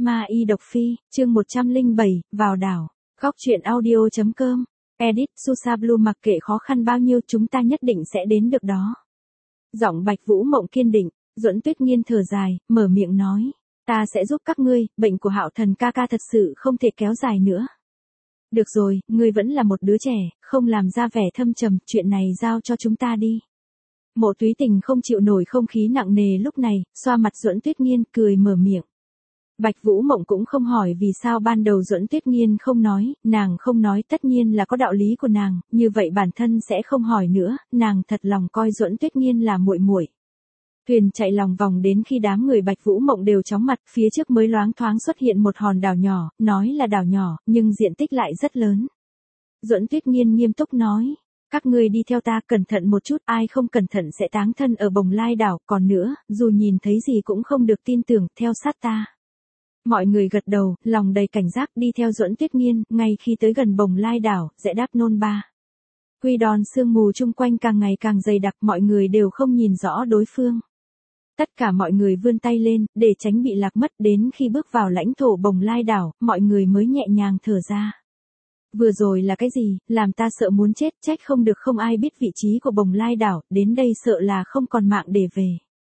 Ma y độc phi, chương 107, vào đảo. Góc truyện audio.com. Edit Susablu mặc kệ khó khăn bao nhiêu chúng ta nhất định sẽ đến được đó. Giọng Bạch Vũ Mộng kiên định, Duẫn Tuyết Nghiên thở dài, mở miệng nói. Ta sẽ giúp các ngươi, bệnh của Hạo Thần ca ca thật sự không thể kéo dài nữa. Được rồi, ngươi vẫn là một đứa trẻ, không làm ra vẻ thâm trầm, chuyện này giao cho chúng ta đi. Mộ Túy Tình không chịu nổi không khí nặng nề lúc này, xoa mặt Duẫn Tuyết Nghiên cười mở miệng. Bạch Vũ Mộng cũng không hỏi vì sao ban đầu Duẫn Tuyết Nghiên không nói, nàng không nói tất nhiên là có đạo lý của nàng, như vậy bản thân sẽ không hỏi nữa, nàng thật lòng coi Duẫn Tuyết Nghiên là muội muội. Thuyền chạy lòng vòng đến khi đám người Bạch Vũ Mộng đều chóng mặt, phía trước mới loáng thoáng xuất hiện một hòn đảo nhỏ, nói là đảo nhỏ, nhưng diện tích lại rất lớn. Duẫn Tuyết Nghiên nghiêm túc nói, các ngươi đi theo ta cẩn thận một chút, ai không cẩn thận sẽ táng thân ở Bồng Lai đảo, còn nữa, dù nhìn thấy gì cũng không được tin tưởng, theo sát ta. Mọi người gật đầu, lòng đầy cảnh giác đi theo Duẫn Tuyết Nghiên, ngay khi tới gần Bồng Lai đảo, rẽ đáp nôn ba. Quy đòn sương mù chung quanh càng ngày càng dày đặc, mọi người đều không nhìn rõ đối phương. Tất cả mọi người vươn tay lên, để tránh bị lạc mất, đến khi bước vào lãnh thổ Bồng Lai đảo, mọi người mới nhẹ nhàng thở ra. Vừa rồi là cái gì, làm ta sợ muốn chết, trách không được không ai biết vị trí của Bồng Lai đảo, đến đây sợ là không còn mạng để về.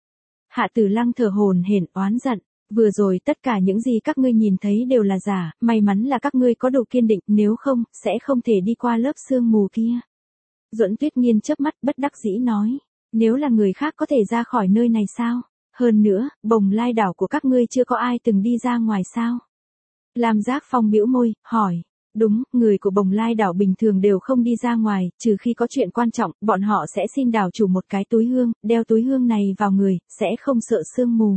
Hạ Tử Lăng thở hổn hển oán giận. Vừa rồi tất cả những gì các ngươi nhìn thấy đều là giả, may mắn là các ngươi có đủ kiên định, nếu không, sẽ không thể đi qua lớp sương mù kia. Duẫn Tuyết Nghiên chớp mắt bất đắc dĩ nói, nếu là người khác có thể ra khỏi nơi này sao? Hơn nữa, Bồng Lai đảo của các ngươi chưa có ai từng đi ra ngoài sao? Lam Giác Phong bĩu môi, hỏi. Đúng, người của Bồng Lai đảo bình thường đều không đi ra ngoài, trừ khi có chuyện quan trọng, bọn họ sẽ xin đảo chủ một cái túi hương, đeo túi hương này vào người, sẽ không sợ sương mù.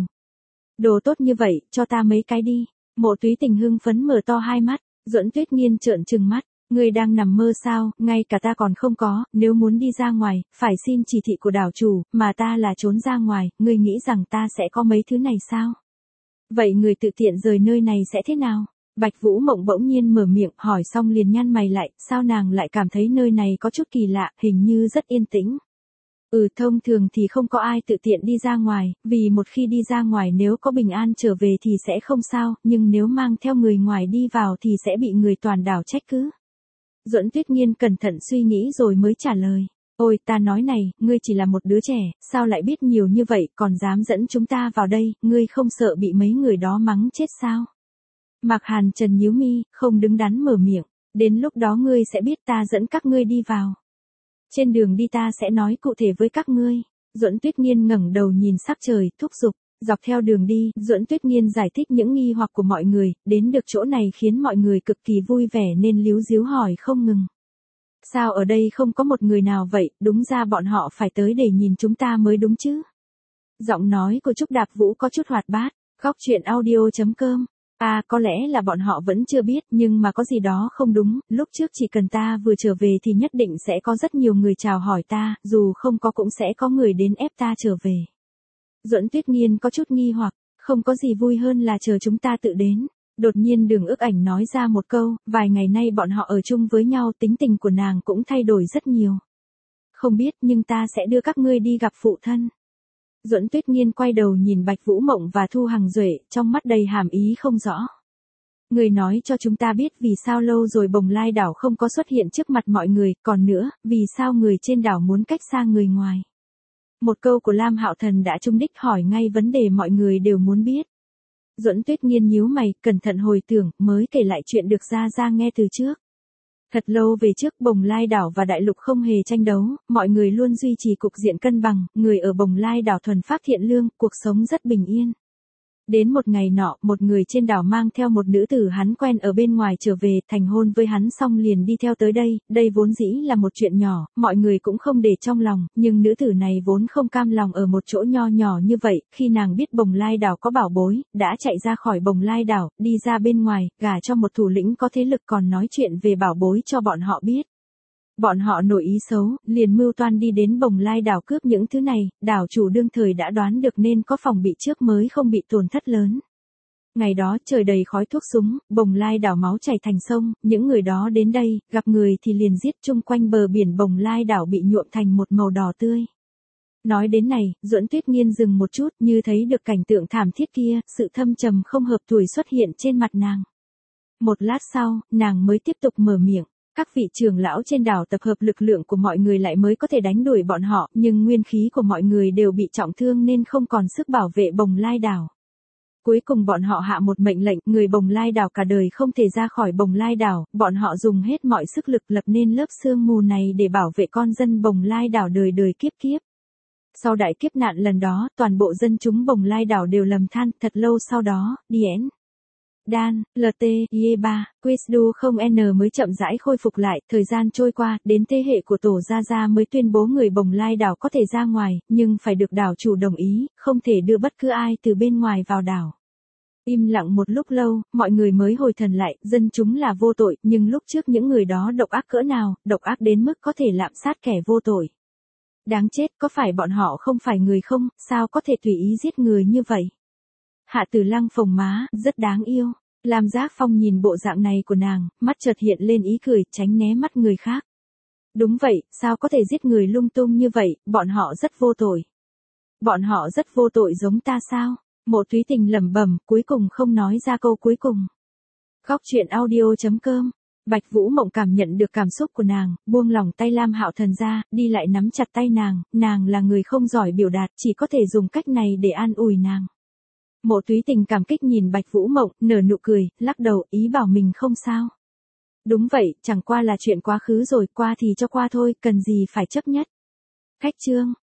Đồ tốt như vậy, cho ta mấy cái đi. Mộ Túy Tình hưng phấn mở to hai mắt, Duẫn Tuyết Nghiên trợn trừng mắt, ngươi đang nằm mơ sao, ngay cả ta còn không có, nếu muốn đi ra ngoài, phải xin chỉ thị của đảo chủ, mà ta là trốn ra ngoài, ngươi nghĩ rằng ta sẽ có mấy thứ này sao? Vậy người tự tiện rời nơi này sẽ thế nào? Bạch Vũ Mộng bỗng nhiên mở miệng, hỏi xong liền nhăn mày lại, sao nàng lại cảm thấy nơi này có chút kỳ lạ, hình như rất yên tĩnh. Thông thường thì không có ai tự tiện đi ra ngoài, vì một khi đi ra ngoài nếu có bình an trở về thì sẽ không sao, nhưng nếu mang theo người ngoài đi vào thì sẽ bị người toàn đảo trách cứ. Duẫn Tuyết Nghiên cẩn thận suy nghĩ rồi mới trả lời. Ôi, ta nói này, ngươi chỉ là một đứa trẻ, sao lại biết nhiều như vậy, còn dám dẫn chúng ta vào đây, ngươi không sợ bị mấy người đó mắng chết sao? Mạc Hàn Trần nhíu mi, không đứng đắn mở miệng, đến lúc đó ngươi sẽ biết ta dẫn các ngươi đi vào. Trên đường đi ta sẽ nói cụ thể với các ngươi. Duẫn Tuyết Nghiên ngẩng đầu nhìn sắc trời, thúc giục. Dọc theo đường đi, Duẫn Tuyết Nghiên giải thích những nghi hoặc của mọi người, đến được chỗ này khiến mọi người cực kỳ vui vẻ nên líu díu hỏi không ngừng. Sao ở đây không có một người nào vậy, đúng ra bọn họ phải tới để nhìn chúng ta mới đúng chứ. Giọng nói của Trúc Đạp Vũ có chút hoạt bát, góc truyện audio.com. Có lẽ là bọn họ vẫn chưa biết, nhưng mà có gì đó không đúng, lúc trước chỉ cần ta vừa trở về thì nhất định sẽ có rất nhiều người chào hỏi ta, dù không có cũng sẽ có người đến ép ta trở về. Duẫn Tuyết Nghiên có chút nghi hoặc, không có gì vui hơn là chờ chúng ta tự đến. Đột nhiên Đường Ước Ảnh nói ra một câu, vài ngày nay bọn họ ở chung với nhau, tính tình của nàng cũng thay đổi rất nhiều. Không biết, nhưng ta sẽ đưa các ngươi đi gặp phụ thân. Duẫn Tuyết Nghiên quay đầu nhìn Bạch Vũ Mộng và Thu Hằng Duệ, trong mắt đầy hàm ý không rõ. Người nói cho chúng ta biết vì sao lâu rồi Bồng Lai đảo không có xuất hiện trước mặt mọi người, còn nữa, vì sao người trên đảo muốn cách xa người ngoài. Một câu của Lam Hạo Thần đã trúng đích, hỏi ngay vấn đề mọi người đều muốn biết. Duẫn Tuyết Nghiên nhíu mày, cẩn thận hồi tưởng, mới kể lại chuyện được Ra nghe từ trước. Thật lâu về trước Bồng Lai đảo và đại lục không hề tranh đấu, mọi người luôn duy trì cục diện cân bằng, người ở Bồng Lai đảo thuần phác thiện lương, cuộc sống rất bình yên. Đến một ngày nọ, một người trên đảo mang theo một nữ tử hắn quen ở bên ngoài trở về, thành hôn với hắn xong liền đi theo tới đây vốn dĩ là một chuyện nhỏ, mọi người cũng không để trong lòng, nhưng nữ tử này vốn không cam lòng ở một chỗ nho nhỏ như vậy, khi nàng biết Bồng Lai đảo có bảo bối, đã chạy ra khỏi Bồng Lai đảo, đi ra bên ngoài, gả cho một thủ lĩnh có thế lực còn nói chuyện về bảo bối cho bọn họ biết. Bọn họ nổi ý xấu, liền mưu toan đi đến Bồng Lai đảo cướp những thứ này, đảo chủ đương thời đã đoán được nên có phòng bị trước mới không bị tổn thất lớn. Ngày đó trời đầy khói thuốc súng, Bồng Lai đảo máu chảy thành sông, những người đó đến đây, gặp người thì liền giết, chung quanh bờ biển Bồng Lai đảo bị nhuộm thành một màu đỏ tươi. Nói đến này, Duẫn Tuyết Nghiên dừng một chút, như thấy được cảnh tượng thảm thiết kia, sự thâm trầm không hợp tuổi xuất hiện trên mặt nàng. Một lát sau, nàng mới tiếp tục mở miệng. Các vị trưởng lão trên đảo tập hợp lực lượng của mọi người lại mới có thể đánh đuổi bọn họ, nhưng nguyên khí của mọi người đều bị trọng thương nên không còn sức bảo vệ Bồng Lai đảo. Cuối cùng bọn họ hạ một mệnh lệnh, người Bồng Lai đảo cả đời không thể ra khỏi Bồng Lai đảo, bọn họ dùng hết mọi sức lực lập nên lớp sương mù này để bảo vệ con dân Bồng Lai đảo đời đời kiếp kiếp. Sau đại kiếp nạn lần đó, toàn bộ dân chúng Bồng Lai đảo đều lầm than, thật lâu sau đó, Dien, Dan, LT, Ye3, Quizdu không N mới chậm rãi khôi phục lại, thời gian trôi qua, đến thế hệ của Tổ Gia Gia mới tuyên bố người Bồng Lai đảo có thể ra ngoài, nhưng phải được đảo chủ đồng ý, không thể đưa bất cứ ai từ bên ngoài vào đảo. Im lặng một lúc lâu, mọi người mới hồi thần lại, dân chúng là vô tội, nhưng lúc trước những người đó độc ác cỡ nào, độc ác đến mức có thể lạm sát kẻ vô tội. Đáng chết, có phải bọn họ không phải người không, sao có thể tùy ý giết người như vậy? Hạ Tử Lăng phồng má, rất đáng yêu. Lam Giác Phong nhìn bộ dạng này của nàng, mắt chợt hiện lên ý cười, tránh né mắt người khác. Đúng vậy, sao có thể giết người lung tung như vậy, bọn họ rất vô tội. Bọn họ rất vô tội giống ta sao? Mộ Thúy Tình lẩm bẩm, cuối cùng không nói ra câu cuối cùng. Góc truyện audio.com. Bạch Vũ Mộng cảm nhận được cảm xúc của nàng, buông lỏng tay Lam Hạo Thần ra, đi lại nắm chặt tay nàng là người không giỏi biểu đạt, chỉ có thể dùng cách này để an ủi nàng. Mộ Thúy Tình cảm kích nhìn Bạch Vũ Mộng, nở nụ cười, lắc đầu, ý bảo mình không sao. Đúng vậy, chẳng qua là chuyện quá khứ rồi, qua thì cho qua thôi, cần gì phải chấp nhất. Khách chương.